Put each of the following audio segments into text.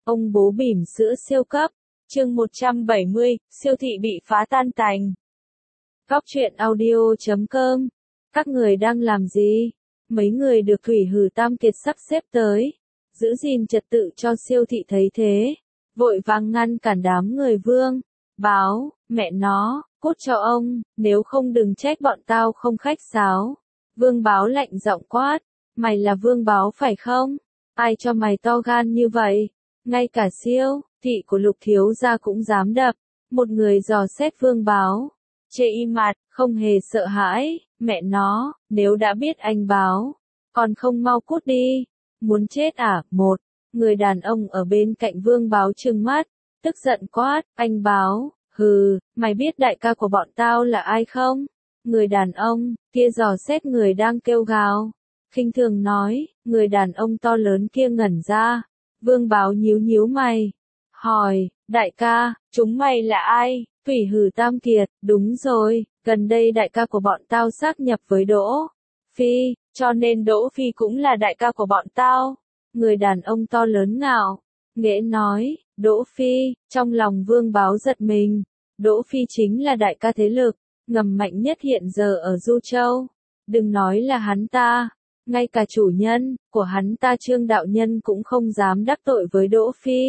Ông bố bỉm sữa siêu cấp. Chương 170, siêu thị bị phá tan tành. Góc truyện audio.com. Các người đang làm gì? Mấy người được Thủy Hử Tam Kiệt sắp xếp tới. Giữ gìn trật tự cho siêu thị thấy thế. Vội vàng ngăn cản đám người Vương. Báo, mẹ nó, cút cho ông, nếu không đừng trách bọn tao không khách sáo. Vương Báo lạnh giọng quát. Mày là Vương Báo phải không? Ai cho mày to gan như vậy? Ngay cả siêu thị của Lục thiếu gia cũng dám đập. Một người dò xét Vương Báo. Chê im mặt, không hề sợ hãi. Mẹ nó, nếu đã biết anh Báo, còn không mau cút đi. Muốn chết à? Một người đàn ông ở bên cạnh Vương Báo trừng mắt, tức giận quát. Anh Báo, hừ, mày biết đại ca của bọn tao là ai không? Người đàn ông kia dò xét người đang kêu gào, khinh thường nói. Người đàn ông to lớn kia ngẩn ra. Vương Báo nhíu nhíu mày, hỏi, đại ca, chúng mày là ai? Thủy Hử Tam Kiệt, đúng rồi, gần đây đại ca của bọn tao sáp nhập với Đỗ Phi, cho nên Đỗ Phi cũng là đại ca của bọn tao. Người đàn ông to lớn ngạo nghễ nói. Đỗ Phi, trong lòng Vương Báo giật mình. Đỗ Phi chính là đại ca thế lực ngầm mạnh nhất hiện giờ ở Du Châu. Đừng nói là hắn ta, ngay cả chủ nhân của hắn ta Trương đạo nhân cũng không dám đắc tội với Đỗ Phi.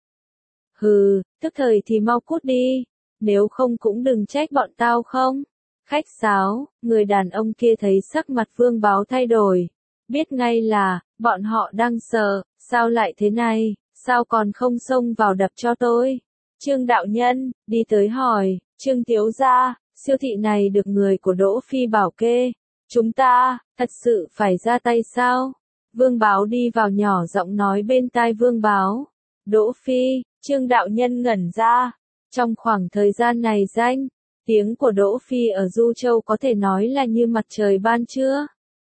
Hừ, tức thời thì mau cút đi, nếu không cũng đừng trách bọn tao không khách sáo. Người đàn ông kia thấy sắc mặt Vương Báo thay đổi, biết ngay là bọn họ đang sợ. Sao lại thế này, sao còn không xông vào đập cho tôi? Trương đạo nhân đi tới hỏi. Trương thiếu gia, siêu thị này được người của Đỗ Phi bảo kê, chúng ta thật sự phải ra tay sao? Vương Báo đi vào nhỏ giọng nói bên tai Vương Báo. Đỗ Phi. Trương đạo nhân ngẩn ra. Trong khoảng thời gian này tiếng của Đỗ Phi ở Du Châu có thể nói là như mặt trời ban trưa.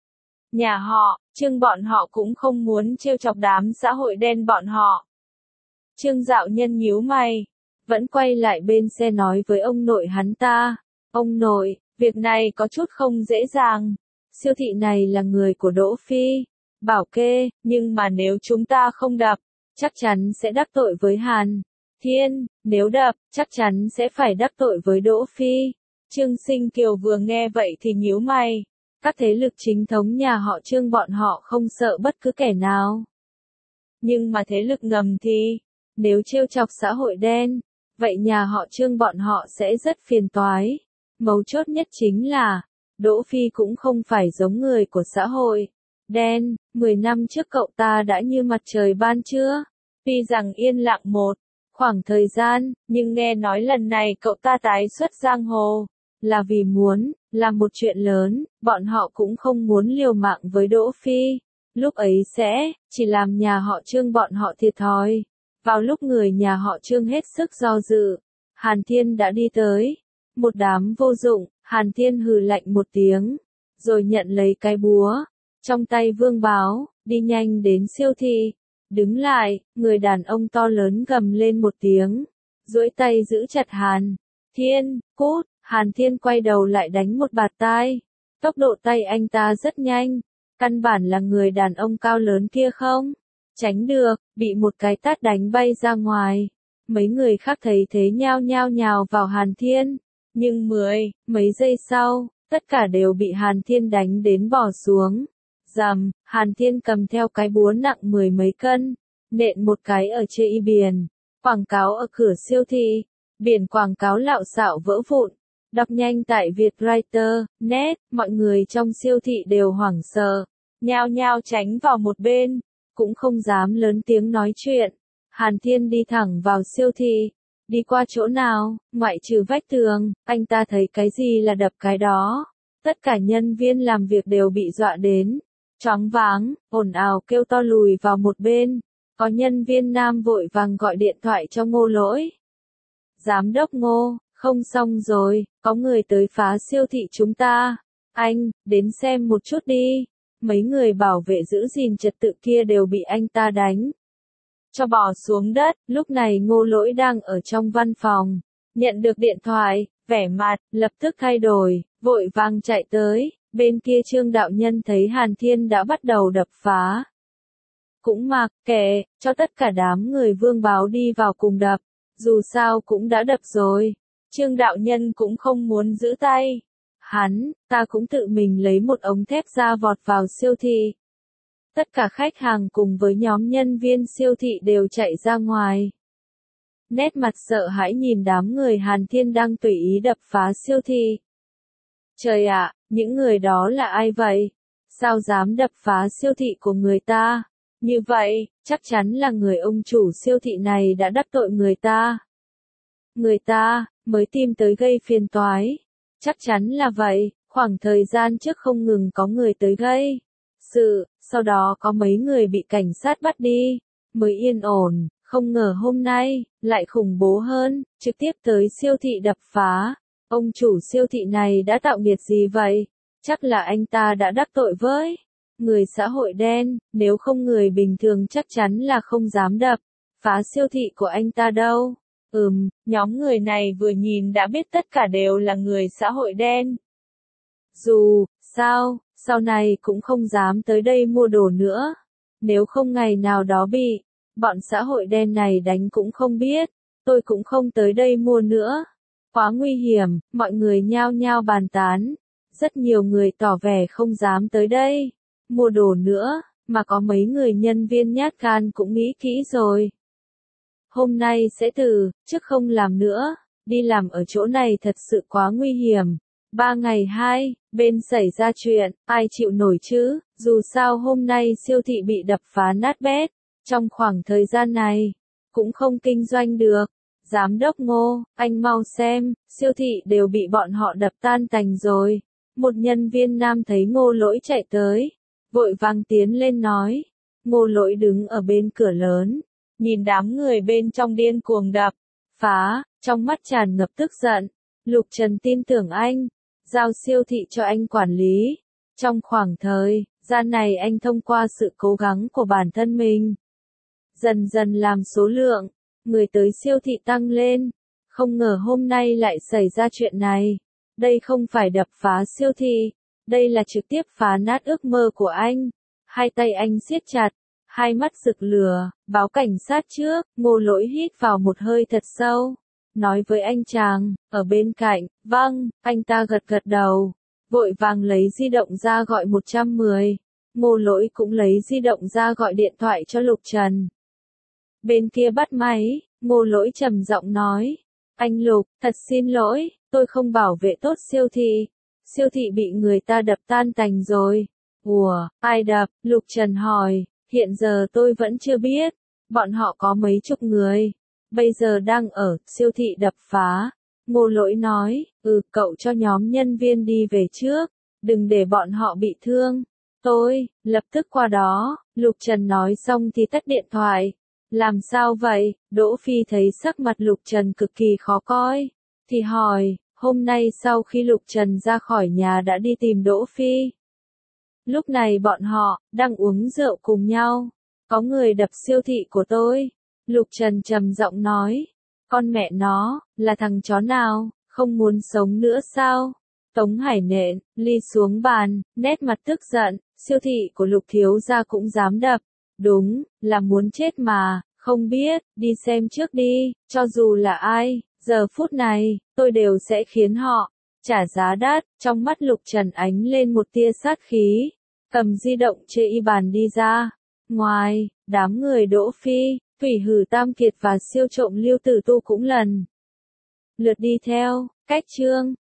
Nhà họ Trương bọn họ cũng không muốn trêu chọc đám xã hội đen bọn họ. Trương đạo nhân nhíu mày, vẫn quay lại bên xe nói với ông nội hắn ta. Ông nội, việc này có chút không dễ dàng. Siêu thị này là người của Đỗ Phi bảo kê, nhưng mà nếu chúng ta không đập, chắc chắn sẽ đắc tội với Hàn Thiên, nếu đập, chắc chắn sẽ phải đắc tội với Đỗ Phi. Trương Sinh Kiều vừa nghe vậy thì nhíu mày. Các thế lực chính thống nhà họ Trương bọn họ không sợ bất cứ kẻ nào. Nhưng mà thế lực ngầm thì, nếu trêu chọc xã hội đen, vậy nhà họ Trương bọn họ sẽ rất phiền toái. Mấu chốt nhất chính là, Đỗ Phi cũng không phải giống người của xã hội đen. 10 năm trước cậu ta đã như mặt trời ban trưa. Tuy rằng yên lặng một khoảng thời gian, nhưng nghe nói lần này cậu ta tái xuất giang hồ là vì muốn làm một chuyện lớn. Bọn họ cũng không muốn liều mạng với Đỗ Phi. Lúc ấy sẽ chỉ làm nhà họ Trương bọn họ thiệt thòi. Vào lúc người nhà họ Trương hết sức do dự, Hàn Thiên đã đi tới. Một đám vô dụng. Hàn Thiên hừ lạnh một tiếng, rồi nhận lấy cái búa trong tay Vương Báo, đi nhanh đến siêu thị. Đứng lại, người đàn ông to lớn gầm lên một tiếng, duỗi tay giữ chặt Hàn Thiên. Cút. Hàn Thiên quay đầu lại đánh một bạt tai. Tốc độ tay anh ta rất nhanh, căn bản là người đàn ông cao lớn kia không tránh được, bị một cái tát đánh bay ra ngoài. Mấy người khác thấy thế nhao nhao nhào vào Hàn Thiên, nhưng mấy giây sau, tất cả đều bị Hàn Thiên đánh đến bỏ xuống. Rầm, Hàn Thiên cầm theo cái búa nặng 10 mấy cân, nện một cái ở trên biển quảng cáo ở cửa siêu thị. Biển quảng cáo lạo xạo vỡ vụn. Đọc nhanh tại Vietwriter.net, mọi người trong siêu thị đều hoảng sợ, nhao nhao tránh vào một bên, cũng không dám lớn tiếng nói chuyện. Hàn Thiên đi thẳng vào siêu thị, đi qua chỗ nào, ngoại trừ vách tường, anh ta thấy cái gì là đập cái đó. Tất cả nhân viên làm việc đều bị dọa đến choáng váng, ồn ào kêu to lùi vào một bên. Có nhân viên nam vội vàng gọi điện thoại cho Ngô Lỗi. Giám đốc Ngô, không xong rồi, có người tới phá siêu thị chúng ta. Anh, đến xem một chút đi. Mấy người bảo vệ giữ gìn trật tự kia đều bị anh ta đánh cho bò xuống đất. Lúc này Ngô Lỗi đang ở trong văn phòng, nhận được điện thoại, vẻ mặt lập tức thay đổi, vội vàng chạy tới. Bên kia Trương đạo nhân thấy Hàn Thiên đã bắt đầu đập phá cũng mặc kệ, cho tất cả đám người Vương Báo đi vào cùng đập. Dù sao cũng đã đập rồi. Trương đạo nhân cũng không muốn giữ tay. Ta cũng tự mình lấy một ống thép ra vọt vào siêu thị. Tất cả khách hàng cùng với nhóm nhân viên siêu thị đều chạy ra ngoài. Nét mặt sợ hãi nhìn đám người Hàn Thiên đang tùy ý đập phá siêu thị. Trời ạ, những người đó là ai vậy? Sao dám đập phá siêu thị của người ta? Như vậy, chắc chắn là người ông chủ siêu thị này đã đắc tội người ta. Người ta mới tìm tới gây phiền toái. Chắc chắn là vậy, khoảng thời gian trước không ngừng có người tới gây sự, sau đó có mấy người bị cảnh sát bắt đi, mới yên ổn, không ngờ hôm nay, lại khủng bố hơn, trực tiếp tới siêu thị đập phá. Ông chủ siêu thị này đã tạo nghiệt gì vậy? Chắc là anh ta đã đắc tội với người xã hội đen, nếu không người bình thường chắc chắn là không dám đập phá siêu thị của anh ta đâu. Nhóm người này vừa nhìn đã biết tất cả đều là người xã hội đen. Dù sao, sau này cũng không dám tới đây mua đồ nữa. Nếu không ngày nào đó bị bọn xã hội đen này đánh cũng không biết, tôi cũng không tới đây mua nữa. Quá nguy hiểm, mọi người nhao nhao bàn tán. Rất nhiều người tỏ vẻ không dám tới đây mua đồ nữa, mà có mấy người nhân viên nhát gan cũng nghĩ kỹ rồi. Hôm nay sẽ từ chức không làm nữa, đi làm ở chỗ này thật sự quá nguy hiểm. 3 ngày 2 bên xảy ra chuyện, ai chịu nổi chứ, dù sao hôm nay siêu thị bị đập phá nát bét. Trong khoảng thời gian này, cũng không kinh doanh được. Giám đốc Ngô, anh mau xem, siêu thị đều bị bọn họ đập tan tành rồi. Một nhân viên nam thấy Ngô Lỗi chạy tới, vội vàng tiến lên nói. Ngô Lỗi đứng ở bên cửa lớn, nhìn đám người bên trong điên cuồng đập phá, trong mắt tràn ngập tức giận. Lục Trần tin tưởng anh, giao siêu thị cho anh quản lý. Trong khoảng thời gian này anh thông qua sự cố gắng của bản thân mình, dần dần làm số lượng người tới siêu thị tăng lên. Không ngờ hôm nay lại xảy ra chuyện này. Đây không phải đập phá siêu thị, đây là trực tiếp phá nát ước mơ của anh. Hai tay anh siết chặt, hai mắt rực lửa, báo cảnh sát trước. Ngô Lỗi hít vào một hơi thật sâu, nói với anh chàng ở bên cạnh. Vâng, anh ta gật gật đầu, vội vàng lấy di động ra gọi 110. Ngô Lỗi cũng lấy di động ra gọi điện thoại cho Lục Trần. Bên kia bắt máy, Ngô Lỗi trầm giọng nói. Anh Lục, thật xin lỗi, tôi không bảo vệ tốt siêu thị. Siêu thị bị người ta đập tan tành rồi. Ủa, ai đập? Lục Trần hỏi. Hiện giờ tôi vẫn chưa biết. Bọn họ có mấy chục người. Bây giờ đang ở siêu thị đập phá. Ngô Lỗi nói. Cậu cho nhóm nhân viên đi về trước. Đừng để bọn họ bị thương. Tôi lập tức qua đó. Lục Trần nói xong thì tắt điện thoại. Làm sao vậy? Đỗ Phi thấy sắc mặt Lục Trần cực kỳ khó coi, thì hỏi. Hôm nay sau khi Lục Trần ra khỏi nhà đã đi tìm Đỗ Phi. Lúc này bọn họ đang uống rượu cùng nhau. Có người đập siêu thị của tôi. Lục Trần trầm giọng nói. Con mẹ nó, là thằng chó nào, không muốn sống nữa sao? Tống Hải nện ly xuống bàn, nét mặt tức giận. Siêu thị của Lục thiếu gia cũng dám đập. Đúng, là muốn chết mà, không biết, đi xem trước đi, cho dù là ai, giờ phút này, tôi đều sẽ khiến họ trả giá đắt. Trong mắt Lục Trần ánh lên một tia sát khí, cầm di động chê y bàn đi ra. Ngoài, đám người Đỗ Phi, Thủy Hử Tam Kiệt và siêu trộm Lưu Tử Tu cũng lần lượt đi theo. Cách chương